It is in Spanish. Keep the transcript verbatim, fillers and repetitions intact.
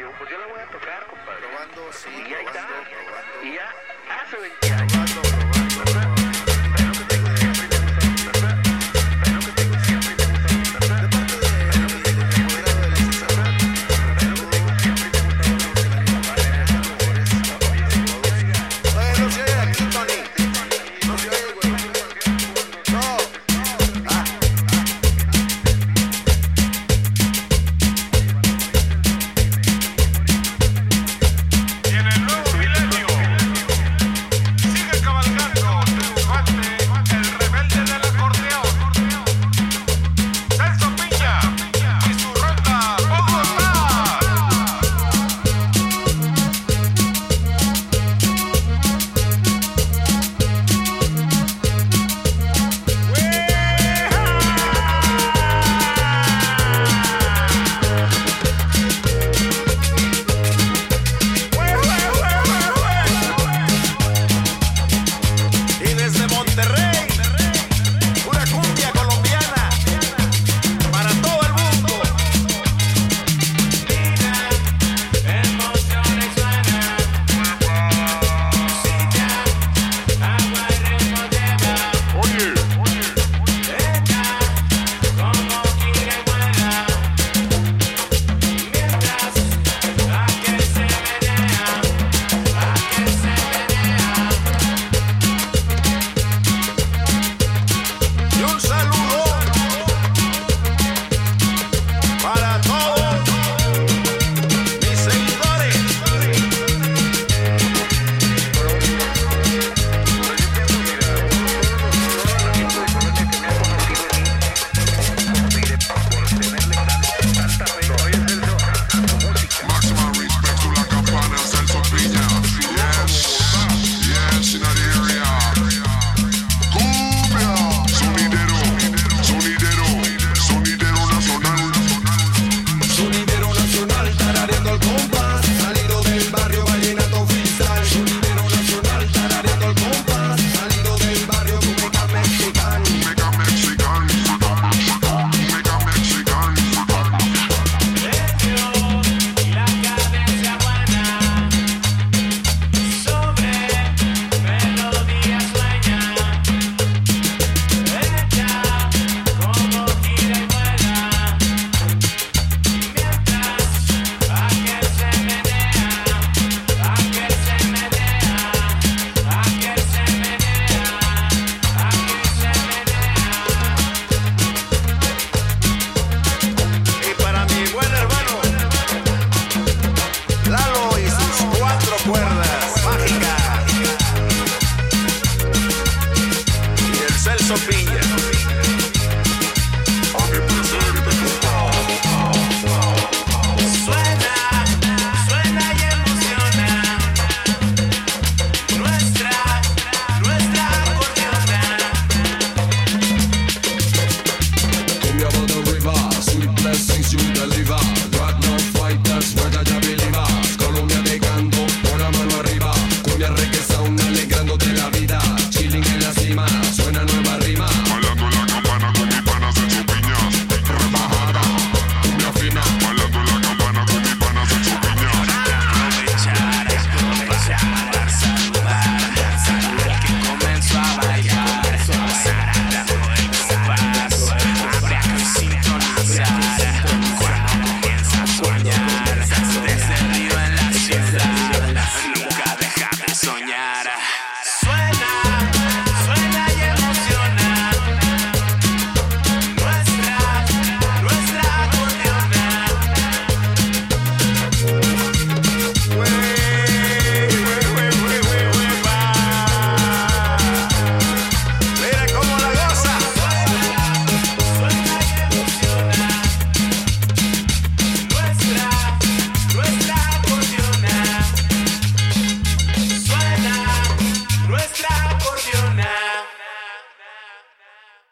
Digo, pues yo la voy a tocar, compadre. Probando, sí, y ahí probando, está. probando. Y ya hace veinte años. Probando, probando, probando. Pero que tengo siempre me gustó. Pero que tengo siempre me gustó. De parte de, de, de mi apoderado de la César. Pero que tengo siempre me gustó. Oye, no se oye aquí, Tony. No se oye, güey. No. Ah. Y en el nuevo milenio sigue cabalgando triunfante el rebelde del acordeón, Celso Piña y su ronda Bogotá. Y desde Monterrey, una cumbia colombiana para todo el mundo. Emociones suenan, silla, agua y ritmo llega, Oye, ella como quiere vuela, mientras aquel se menea, aquel se menea. Y un saludo para todos mis seguidores. maximum respect to la campana Celso Piña. Yes, yes, in that area. Cumbia, sonidero, sonidero, sonidero nacional. Sonidero nacional, tarareando al compás, salido del barrio vallenato freestyle. Sonidero nacional, tarareando al compás, salido del barrio Cumeca mexicano. Mega Mexican, mega Mexican. Y la cadencia buena sobre melodía sueña, ella como gira y vuela, mientras aquel se menea, aquel se menea, aquel se menea, aquel se menea. Y para mi buen hermano Lalo y sus cuatro cuerdas mágicas. Y el Celso Piña. Suena, suena y emociona nuestra, nuestra acordeona. Cumbia by the river, sweet blessings you deliver.